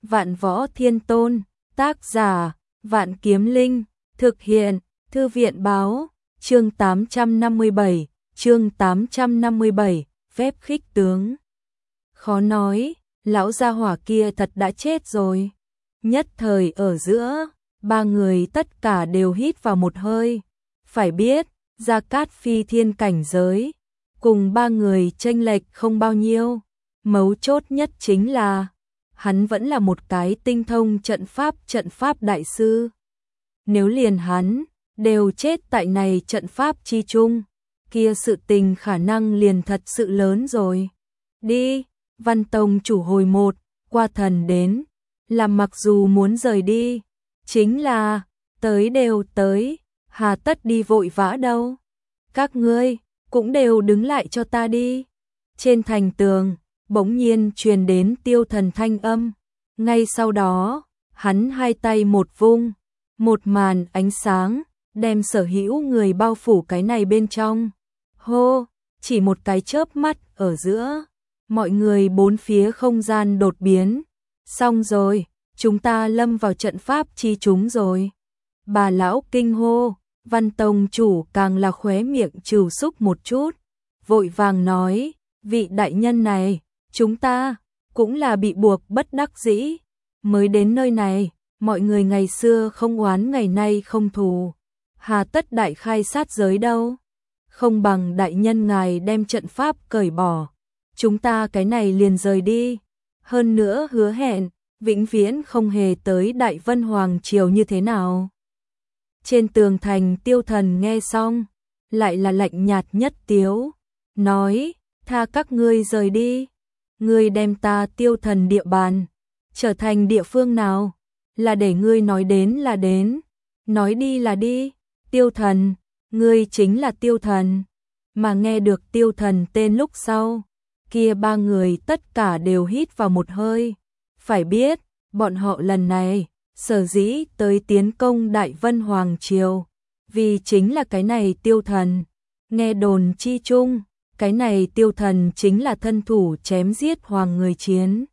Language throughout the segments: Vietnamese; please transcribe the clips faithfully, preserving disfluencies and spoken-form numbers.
Vạn Võ Thiên Tôn, tác giả, Vạn Kiếm Linh, thực hiện, Thư viện báo, chương tám trăm năm mươi bảy, chương tám trăm năm mươi bảy, phép khích tướng. Khó nói, lão gia hỏa kia thật đã chết rồi. Nhất thời ở giữa, ba người tất cả đều hít vào một hơi. Phải biết, Gia Cát Phi thiên cảnh giới, cùng ba người chênh lệch không bao nhiêu. Mấu chốt nhất chính là, hắn vẫn là một cái tinh thông trận pháp trận pháp đại sư. Nếu liền hắn, đều chết tại này trận pháp chi chung, kia sự tình khả năng liền thật sự lớn rồi. Đi, Văn Tông chủ hồi một, qua thần đến, làm mặc dù muốn rời đi, chính là, tới đều tới, hà tất đi vội vã đâu. Các ngươi, cũng đều đứng lại cho ta đi. Trên thành tường, bỗng nhiên truyền đến Tiêu Thần thanh âm. Ngay sau đó, hắn hai tay một vung, một màn ánh sáng, đem sở hữu người bao phủ cái này bên trong. Hô, chỉ một cái chớp mắt ở giữa, mọi người bốn phía không gian đột biến. Xong rồi, chúng ta lâm vào trận pháp chi chúng rồi. Bà lão kinh hô, Văn Tông chủ càng là khóe miệng trừ xúc một chút, vội vàng nói, vị đại nhân này, chúng ta cũng là bị buộc bất đắc dĩ, mới đến nơi này, mọi người ngày xưa không oán ngày nay không thù, hà tất đại khai sát giới đâu, không bằng đại nhân ngài đem trận pháp cởi bỏ, chúng ta cái này liền rời đi, hơn nữa hứa hẹn, vĩnh viễn không hề tới Đại Vân Hoàng triều như thế nào. Trên tường thành Tiêu Thần nghe xong, lại là lạnh nhạt nhất tiếu, nói, tha các ngươi rời đi, ngươi đem ta Tiêu Thần địa bàn, trở thành địa phương nào, là để ngươi nói đến là đến, nói đi là đi, Tiêu Thần, ngươi chính là Tiêu Thần, mà nghe được Tiêu Thần tên lúc sau, kia ba người tất cả đều hít vào một hơi, phải biết, bọn họ lần này, sở dĩ tới tiến công Đại Vân Hoàng triều, vì chính là cái này Tiêu Thần. Nghe đồn chi chung, cái này Tiêu Thần chính là thân thủ chém giết hoàng người chiến.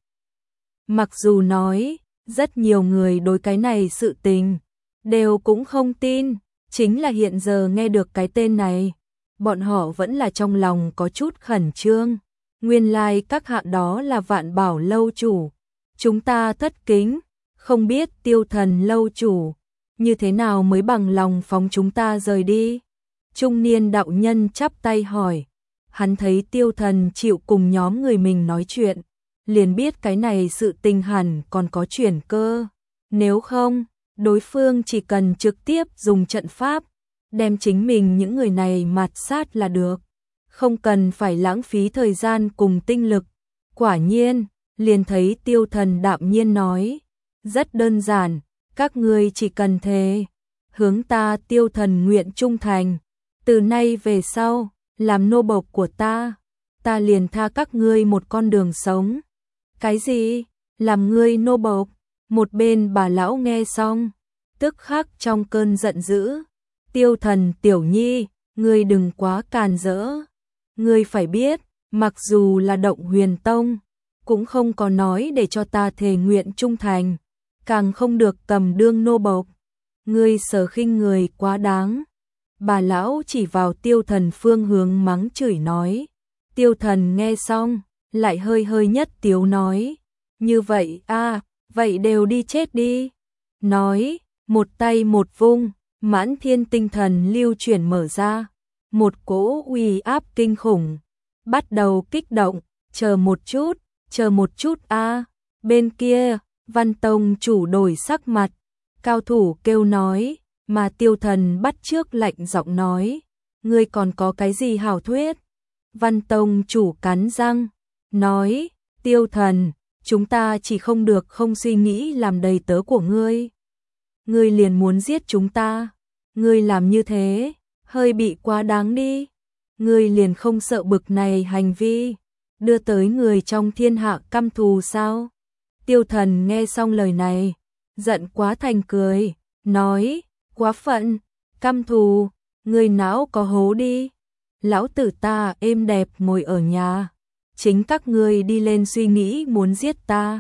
Mặc dù nói, rất nhiều người đối cái này sự tình, đều cũng không tin, chính là hiện giờ nghe được cái tên này, bọn họ vẫn là trong lòng có chút khẩn trương. Nguyên lai like các hạ đó là Vạn Bảo lâu chủ, chúng ta thất kính. Không biết Tiêu Thần lâu chủ, như thế nào mới bằng lòng phóng chúng ta rời đi? Trung niên đạo nhân chắp tay hỏi, hắn thấy Tiêu Thần chịu cùng nhóm người mình nói chuyện, liền biết cái này sự tình hẳn còn có chuyển cơ. Nếu không, đối phương chỉ cần trực tiếp dùng trận pháp, đem chính mình những người này mạt sát là được, không cần phải lãng phí thời gian cùng tinh lực. Quả nhiên, liền thấy Tiêu Thần đạm nhiên nói, rất đơn giản, các ngươi chỉ cần thề, hướng ta Tiêu Thần nguyện trung thành, từ nay về sau, làm nô bộc của ta, ta liền tha các ngươi một con đường sống. Cái gì? Làm ngươi nô bộc? Một bên bà lão nghe xong, tức khắc trong cơn giận dữ, Tiêu Thần tiểu nhi, ngươi đừng quá càn rỡ, ngươi phải biết, mặc dù là Động Huyền Tông, cũng không có nói để cho ta thề nguyện trung thành, càng không được cầm đương nô bộc. Ngươi sở khinh người quá đáng. Bà lão chỉ vào Tiêu Thần phương hướng mắng chửi nói. Tiêu Thần nghe xong, lại hơi hơi nhất tiếu nói, như vậy a, à, vậy đều đi chết đi. Nói, một tay một vung, mãn thiên tinh thần lưu chuyển mở ra, một cỗ uy áp kinh khủng, bắt đầu kích động, chờ một chút, chờ một chút a, à. Bên kia, Văn Tông chủ đổi sắc mặt, cao thủ kêu nói, mà Tiêu Thần bắt trước lạnh giọng nói, ngươi còn có cái gì hảo thuyết? Văn Tông chủ cắn răng, nói, Tiêu Thần, chúng ta chỉ không được không suy nghĩ làm đầy tớ của ngươi. Ngươi liền muốn giết chúng ta, ngươi làm như thế, hơi bị quá đáng đi. Ngươi liền không sợ bực này hành vi, đưa tới người trong thiên hạ căm thù sao? Tiêu Thần nghe xong lời này, giận quá thành cười, nói, quá phận, căm thù, người não có hố đi. Lão tử ta êm đẹp ngồi ở nhà, chính các ngươi đi lên suy nghĩ muốn giết ta.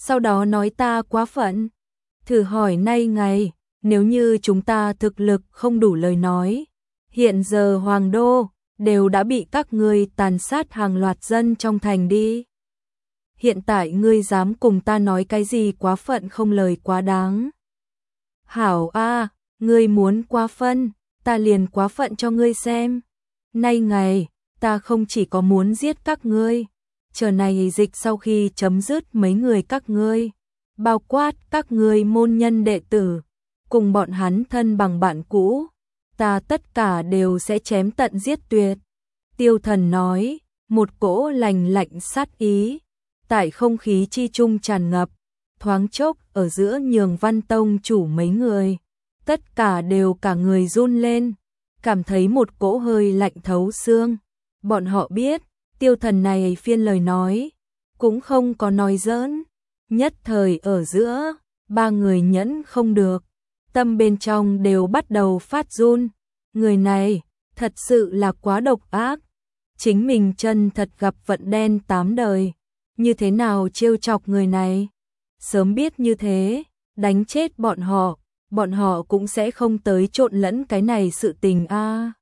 sau đó nói ta quá phận. Thử hỏi nay ngày, nếu như chúng ta thực lực không đủ lời nói, hiện giờ Hoàng Đô đều đã bị các ngươi tàn sát hàng loạt dân trong thành đi. Hiện tại ngươi dám cùng ta nói cái gì quá phận không lời quá đáng. Hảo a, ngươi muốn quá phân, ta liền quá phận cho ngươi xem. Nay ngày, ta không chỉ có muốn giết các ngươi, chờ này dịch sau khi chấm dứt mấy người các ngươi, bao quát các ngươi môn nhân đệ tử, cùng bọn hắn thân bằng bạn cũ, ta tất cả đều sẽ chém tận giết tuyệt. Tiêu Thần nói, một cỗ lành lạnh sát ý, tại không khí chi trung tràn ngập, thoáng chốc ở giữa nhường Văn Tông chủ mấy người, tất cả đều cả người run lên, cảm thấy một cỗ hơi lạnh thấu xương. Bọn họ biết, Tiêu Thần này phiên lời nói, cũng không có nói giỡn. Nhất thời ở giữa, ba người nhẫn không được, tâm bên trong đều bắt đầu phát run. Người này, thật sự là quá độc ác. Chính mình chân thật gặp vận đen tám đời, như thế nào trêu chọc người này? Sớm biết như thế, đánh chết bọn họ, bọn họ cũng sẽ không tới trộn lẫn cái này sự tình a. À.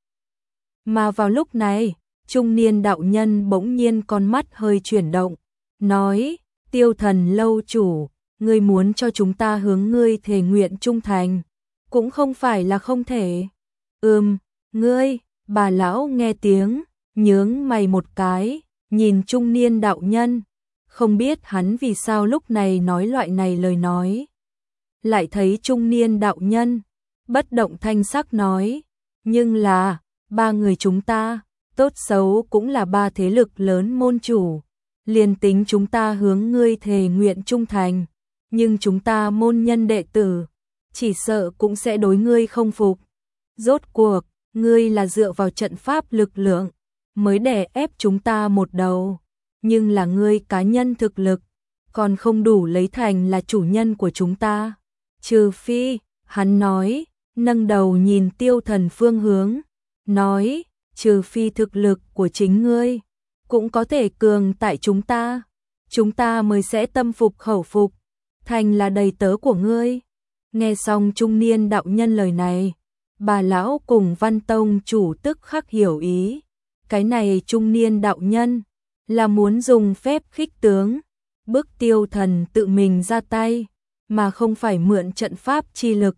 Mà vào lúc này, trung niên đạo nhân bỗng nhiên con mắt hơi chuyển động, nói, Tiêu Thần lâu chủ, ngươi muốn cho chúng ta hướng ngươi thề nguyện trung thành, cũng không phải là không thể. Ừm, ngươi, bà lão nghe tiếng, nhướng mày một cái, nhìn trung niên đạo nhân, không biết hắn vì sao lúc này nói loại này lời nói. Lại thấy trung niên đạo nhân, bất động thanh sắc nói, nhưng là, ba người chúng ta, tốt xấu cũng là ba thế lực lớn môn chủ, liền tính chúng ta hướng ngươi thề nguyện trung thành, nhưng chúng ta môn nhân đệ tử, chỉ sợ cũng sẽ đối ngươi không phục. Rốt cuộc, ngươi là dựa vào trận pháp lực lượng, mới đè ép chúng ta một đầu, nhưng là ngươi cá nhân thực lực, còn không đủ lấy thành là chủ nhân của chúng ta. Trừ phi, hắn nói, nâng đầu nhìn Tiêu Thần phương hướng, nói, trừ phi thực lực của chính ngươi, cũng có thể cường tại chúng ta, chúng ta mới sẽ tâm phục khẩu phục, thành là đầy tớ của ngươi. Nghe xong trung niên đạo nhân lời này, bà lão cùng Văn Tông chủ tức khắc hiểu ý, cái này trung niên đạo nhân, là muốn dùng phép khích tướng, bức Tiêu Thần tự mình ra tay, mà không phải mượn trận pháp chi lực.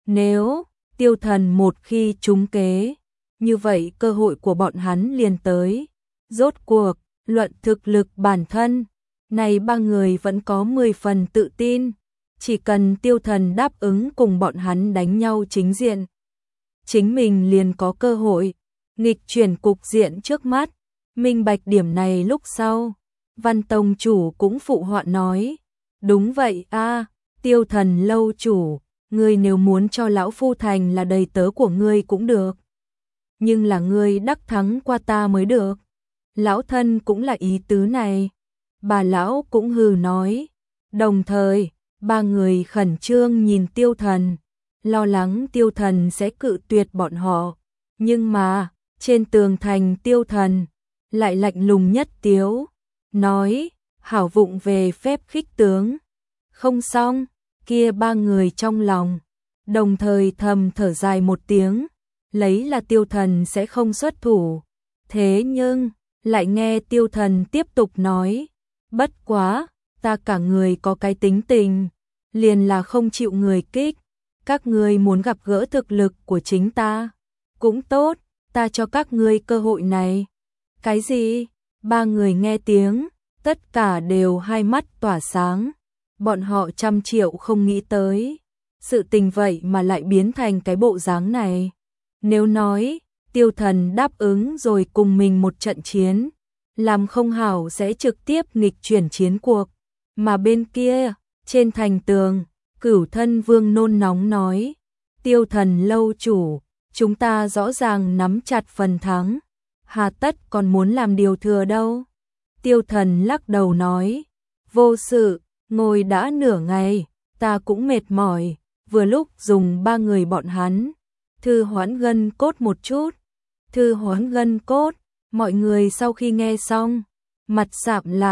Nếu Tiêu Thần một khi trúng kế, như vậy cơ hội của bọn hắn liền tới. Rốt cuộc, luận thực lực bản thân, này ba người vẫn có mười phần tự tin, chỉ cần Tiêu Thần đáp ứng cùng bọn hắn đánh nhau chính diện, chính mình liền có cơ hội nghịch chuyển cục diện trước mắt. Minh bạch điểm này lúc sau, Văn Tông chủ cũng phụ họa nói, đúng vậy a, Tiêu Thần lâu chủ, ngươi nếu muốn cho lão phu thành là đầy tớ của ngươi cũng được, nhưng là ngươi đắc thắng qua ta mới được. Lão thân cũng là ý tứ này. Bà lão cũng hừ nói. Đồng thời, ba người khẩn trương nhìn Tiêu Thần, lo lắng Tiêu Thần sẽ cự tuyệt bọn họ. Nhưng mà, trên tường thành Tiêu Thần lại lạnh lùng nhất tiếu, nói, hảo vụng về phép khích tướng. Không xong, kia ba người trong lòng, đồng thời thầm thở dài một tiếng, lấy là Tiêu Thần sẽ không xuất thủ. Thế nhưng, lại nghe Tiêu Thần tiếp tục nói, bất quá, ta cả người có cái tính tình, liền là không chịu người kích, các ngươi muốn gặp gỡ thực lực của chính ta, cũng tốt, ta cho các ngươi cơ hội này. Cái gì? Ba người nghe tiếng, tất cả đều hai mắt tỏa sáng, bọn họ trăm triệu không nghĩ tới, sự tình vậy mà lại biến thành cái bộ dáng này. Nếu nói, Tiêu Thần đáp ứng rồi cùng mình một trận chiến, làm không hảo sẽ trực tiếp nghịch chuyển chiến cuộc, mà bên kia, trên thành tường, Cửu Thân Vương nôn nóng nói, Tiêu Thần lâu chủ, chúng ta rõ ràng nắm chặt phần thắng, hà tất còn muốn làm điều thừa đâu. Tiêu Thần lắc đầu nói, vô sự, ngồi đã nửa ngày, ta cũng mệt mỏi, vừa lúc dùng ba người bọn hắn, thư hoãn gân cốt một chút. Thư hoãn gân cốt, mọi người sau khi nghe xong, mặt sạm lại,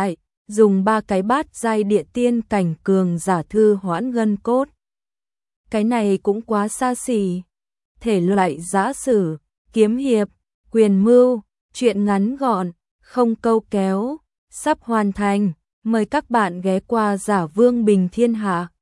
dùng ba cái bát giai địa tiên cảnh cường giả thư hoãn gân cốt. Cái này cũng quá xa xỉ. Thể loại giã sử, kiếm hiệp, quyền mưu, truyện ngắn gọn, không câu kéo, sắp hoàn thành. Mời các bạn ghé qua Giả Vương Bình Thiên Hạ.